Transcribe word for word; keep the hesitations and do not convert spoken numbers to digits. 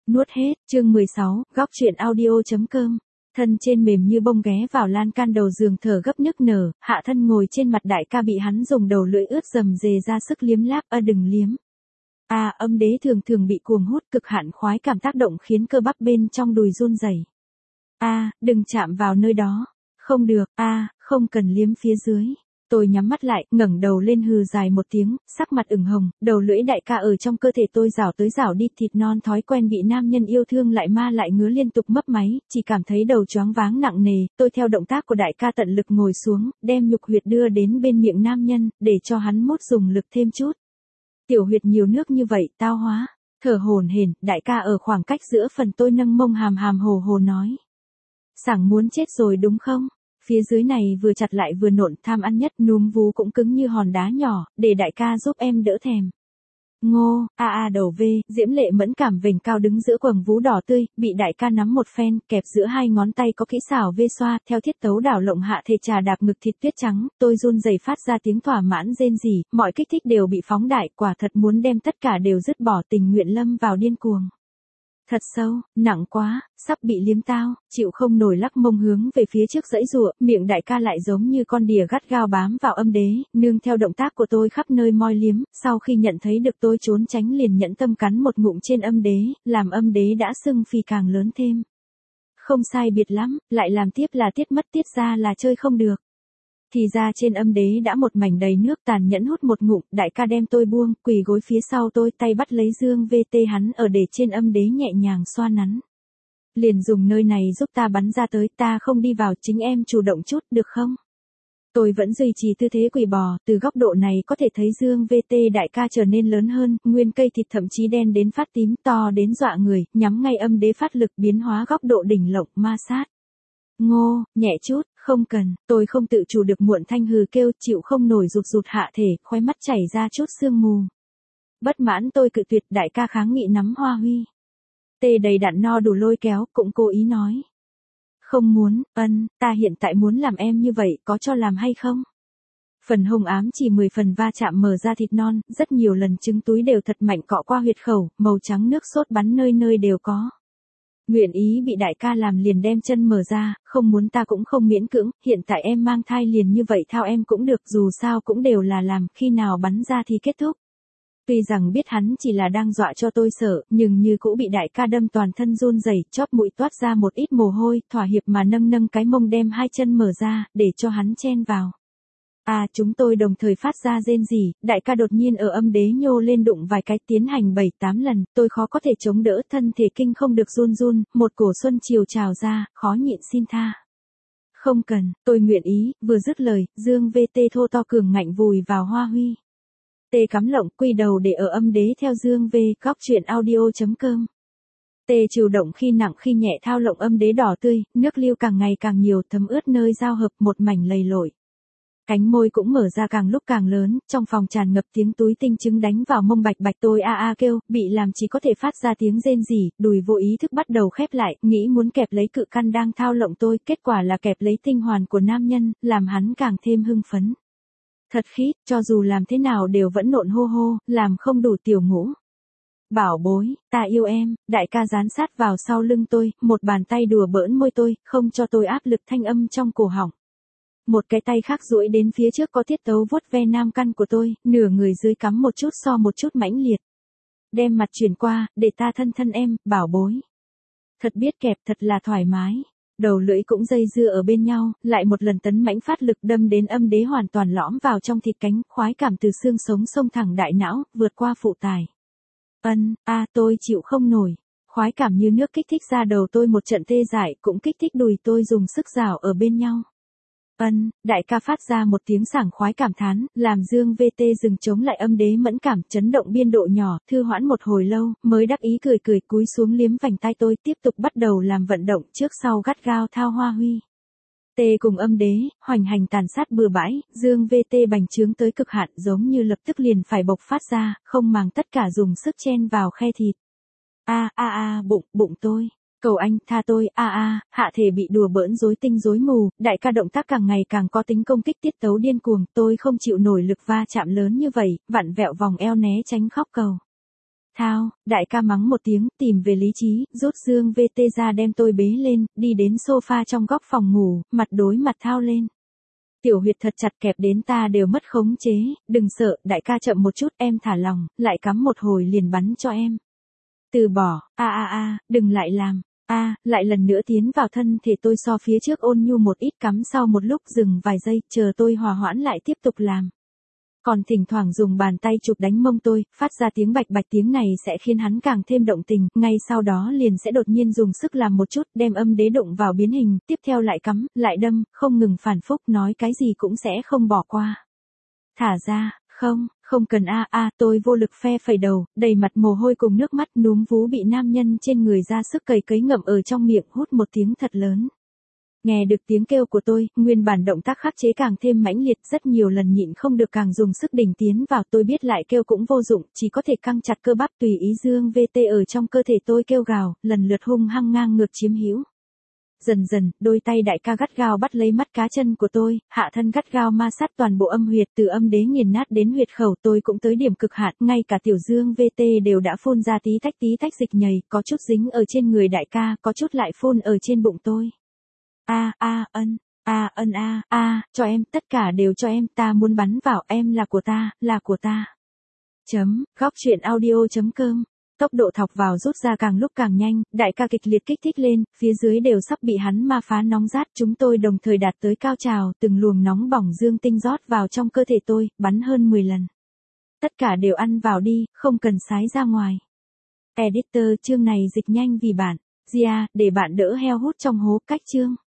Nuốt hết, chương mười sáu, góc truyện audio.com. Thân trên mềm như bông ghé vào lan can đầu giường thở gấp nức nở, hạ thân ngồi trên mặt đại ca bị hắn dùng đầu lưỡi ướt rầm rề ra sức liếm láp, a đừng liếm. À, âm đế thường thường bị cuồng hút cực hạn khoái cảm tác động khiến cơ bắp bên trong đùi run rẩy. À, đừng chạm vào nơi đó. Không được, à, không cần liếm phía dưới. Tôi nhắm mắt lại, ngẩng đầu lên hừ dài một tiếng, sắc mặt ửng hồng, đầu lưỡi đại ca ở trong cơ thể tôi rảo tới rảo đi, thịt non thói quen bị nam nhân yêu thương lại ma lại ngứa liên tục mấp máy, chỉ cảm thấy đầu choáng váng nặng nề, tôi theo động tác của đại ca tận lực ngồi xuống, đem nhục huyệt đưa đến bên miệng nam nhân, để cho hắn mút dùng lực thêm chút. Tiểu huyệt nhiều nước như vậy, tao hóa, thở hổn hển, đại ca ở khoảng cách giữa phần tôi nâng mông hàm hàm hồ hồ nói. Sảng muốn chết rồi đúng không? Phía dưới này vừa chặt lại vừa nộn, tham ăn nhất, núm vú cũng cứng như hòn đá nhỏ, để đại ca giúp em đỡ thèm. Ngô, a a đầu v, diễm lệ mẫn cảm vểnh cao đứng giữa quầng vú đỏ tươi, bị đại ca nắm một phen, kẹp giữa hai ngón tay có kỹ xảo vê xoa, theo thiết tấu đảo lộng hạ thể trà đạp ngực thịt tuyết trắng, tôi run rẩy phát ra tiếng thỏa mãn rên rỉ, mọi kích thích đều bị phóng đại, quả thật muốn đem tất cả đều dứt bỏ, tình nguyện lâm vào điên cuồng. Thật sâu, nặng quá, sắp bị liếm tao, chịu không nổi lắc mông hướng về phía trước dãy rụa, miệng đại ca lại giống như con đỉa gắt gao bám vào âm đế, nương theo động tác của tôi khắp nơi moi liếm, sau khi nhận thấy được tôi trốn tránh liền nhẫn tâm cắn một ngụm trên âm đế, làm âm đế đã sưng phì càng lớn thêm. Không sai biệt lắm, lại làm tiếp là tiết mất tiết ra là chơi không được. Thì ra trên âm đế đã một mảnh đầy nước, tàn nhẫn hút một ngụm, đại ca đem tôi buông, quỳ gối phía sau tôi, tay bắt lấy dương vê tê hắn ở để trên âm đế nhẹ nhàng xoa nắn. Liền dùng nơi này giúp ta bắn ra tới, ta không đi vào, chính em chủ động chút, được không? Tôi vẫn duy trì tư thế quỳ bò, từ góc độ này có thể thấy dương vê tê đại ca trở nên lớn hơn, nguyên cây thịt thậm chí đen đến phát tím, to đến dọa người, nhắm ngay âm đế phát lực biến hóa góc độ đỉnh lộng, ma sát. Ngô, nhẹ chút, không cần, tôi không tự chủ được muộn thanh hừ kêu, chịu không nổi rụt rụt hạ thể, khóe mắt chảy ra chút sương mù. Bất mãn tôi cự tuyệt, đại ca kháng nghị nắm hoa huy. Tê đầy đặn no đủ lôi kéo, cũng cố ý nói. Không muốn, ân, ta hiện tại muốn làm em như vậy, có cho làm hay không? Phần hồng ám chỉ mười phần va chạm mở ra thịt non, rất nhiều lần trứng túi đều thật mạnh cọ qua huyệt khẩu, màu trắng nước sốt bắn nơi nơi đều có. Nguyện ý bị đại ca làm liền đem chân mở ra, không muốn ta cũng không miễn cưỡng, hiện tại em mang thai liền như vậy thao em cũng được, dù sao cũng đều là làm, khi nào bắn ra thì kết thúc. Tuy rằng biết hắn chỉ là đang dọa cho tôi sợ, nhưng như cũ bị đại ca đâm toàn thân run rẩy, chóp mũi toát ra một ít mồ hôi, thỏa hiệp mà nâng nâng cái mông đem hai chân mở ra, để cho hắn chen vào. À, chúng tôi đồng thời phát ra rên rỉ, đại ca đột nhiên ở âm đế nhô lên đụng vài cái, tiến hành bảy tám lần, tôi khó có thể chống đỡ, thân thể kinh không được run run, một cổ xuân chiều trào ra, khó nhịn xin tha. Không cần, tôi nguyện ý, vừa dứt lời, dương vê tê thô to cường ngạnh vùi vào hoa huy. Tê cắm lộng, quy đầu để ở âm đế theo dương v, góc truyện audio.com. Tê chủ động khi nặng khi nhẹ thao lộng âm đế đỏ tươi, nước lưu càng ngày càng nhiều, thấm ướt nơi giao hợp, một mảnh lầy lội. Cánh môi cũng mở ra càng lúc càng lớn, trong phòng tràn ngập tiếng túi tinh trứng đánh vào mông bạch bạch, tôi a a kêu, bị làm chỉ có thể phát ra tiếng rên rỉ, đùi vô ý thức bắt đầu khép lại, nghĩ muốn kẹp lấy cự căn đang thao lộng tôi, kết quả là kẹp lấy tinh hoàn của nam nhân, làm hắn càng thêm hưng phấn. Thật khít, cho dù làm thế nào đều vẫn nộn hô hô, làm không đủ tiểu ngũ. Bảo bối, ta yêu em, đại ca dán sát vào sau lưng tôi, một bàn tay đùa bỡn môi tôi, không cho tôi áp lực thanh âm trong cổ họng. Một cái tay khác duỗi đến phía trước có tiết tấu vuốt ve nam căn của tôi, nửa người dưới cắm một chút so một chút mãnh liệt. Đem mặt chuyển qua, để ta thân thân em, bảo bối. Thật biết kẹp, thật là thoải mái. Đầu lưỡi cũng dây dưa ở bên nhau, lại một lần tấn mãnh phát lực đâm đến âm đế hoàn toàn lõm vào trong thịt cánh, khoái cảm từ xương sống xông thẳng đại não, vượt qua phụ tải. Ân, a tôi chịu không nổi. Khoái cảm như nước kích thích ra đầu tôi một trận tê dại, cũng kích thích đùi tôi dùng sức rảo ở bên nhau. Ân, đại ca phát ra một tiếng sảng khoái cảm thán, làm dương vê tê dừng chống lại âm đế mẫn cảm, chấn động biên độ nhỏ, thư hoãn một hồi lâu, mới đắc ý cười cười cúi xuống liếm vành tai tôi, tiếp tục bắt đầu làm vận động trước sau gắt gao thao hoa huy. Tê cùng âm đế, hoành hành tàn sát bừa bãi, dương vê tê bành trướng tới cực hạn giống như lập tức liền phải bộc phát ra, không màng tất cả dùng sức chen vào khe thịt. A a a bụng, bụng tôi. Cầu anh, tha tôi, a a, hạ thể bị đùa bỡn rối tinh rối mù, đại ca động tác càng ngày càng có tính công kích tiết tấu điên cuồng, tôi không chịu nổi lực va chạm lớn như vậy, vặn vẹo vòng eo né tránh khóc cầu. Thao, đại ca mắng một tiếng, tìm về lý trí, rút dương vê tê ra đem tôi bế lên, đi đến sofa trong góc phòng ngủ, mặt đối mặt Thao lên. Tiểu huyệt thật chặt kẹp đến ta đều mất khống chế, đừng sợ, đại ca chậm một chút, em thả lòng, lại cắm một hồi liền bắn cho em. Từ bỏ, a a a, đừng lại làm, a, lại lần nữa tiến vào thân thể tôi so phía trước ôn nhu một ít, cắm sau một lúc dừng vài giây, chờ tôi hòa hoãn lại tiếp tục làm. Còn thỉnh thoảng dùng bàn tay chụp đánh mông tôi, phát ra tiếng bạch bạch, tiếng này sẽ khiến hắn càng thêm động tình, ngay sau đó liền sẽ đột nhiên dùng sức làm một chút, đem âm đế đụng vào biến hình, tiếp theo lại cắm, lại đâm, không ngừng phản phúc, nói cái gì cũng sẽ không bỏ qua. Thả ra, không, không cần a a, tôi vô lực phe phẩy đầu, đầy mặt mồ hôi cùng nước mắt, núm vú bị nam nhân trên người ra sức cầy cấy ngậm ở trong miệng, hút một tiếng thật lớn. Nghe được tiếng kêu của tôi, nguyên bản động tác khắc chế càng thêm mãnh liệt, rất nhiều lần nhịn không được càng dùng sức đỉnh tiến vào, tôi biết lại kêu cũng vô dụng, chỉ có thể căng chặt cơ bắp tùy ý dương vê tê ở trong cơ thể tôi kêu gào, lần lượt hung hăng ngang ngược chiếm hữu. Dần dần, đôi tay đại ca gắt gao bắt lấy mắt cá chân của tôi, hạ thân gắt gao ma sát toàn bộ âm huyệt, từ âm đế nghiền nát đến huyệt khẩu, tôi cũng tới điểm cực hạn, ngay cả tiểu dương vê tê đều đã phun ra tí tách tí tách dịch nhầy, có chút dính ở trên người đại ca, có chút lại phun ở trên bụng tôi. A a ân, a ân a, a, cho em, tất cả đều cho em, ta muốn bắn vào, em là của ta, là của ta. Chấm, góc truyện audio chấm com. Tốc độ thọc vào rút ra càng lúc càng nhanh, đại ca kịch liệt kích thích lên, phía dưới đều sắp bị hắn ma phá nóng rát, chúng tôi đồng thời đạt tới cao trào, từng luồng nóng bỏng dương tinh rót vào trong cơ thể tôi, bắn hơn mười lần. Tất cả đều ăn vào đi, không cần sái ra ngoài. Editor, chương này dịch nhanh vì bạn. Gia, để bạn đỡ heo hút trong hố, cách chương.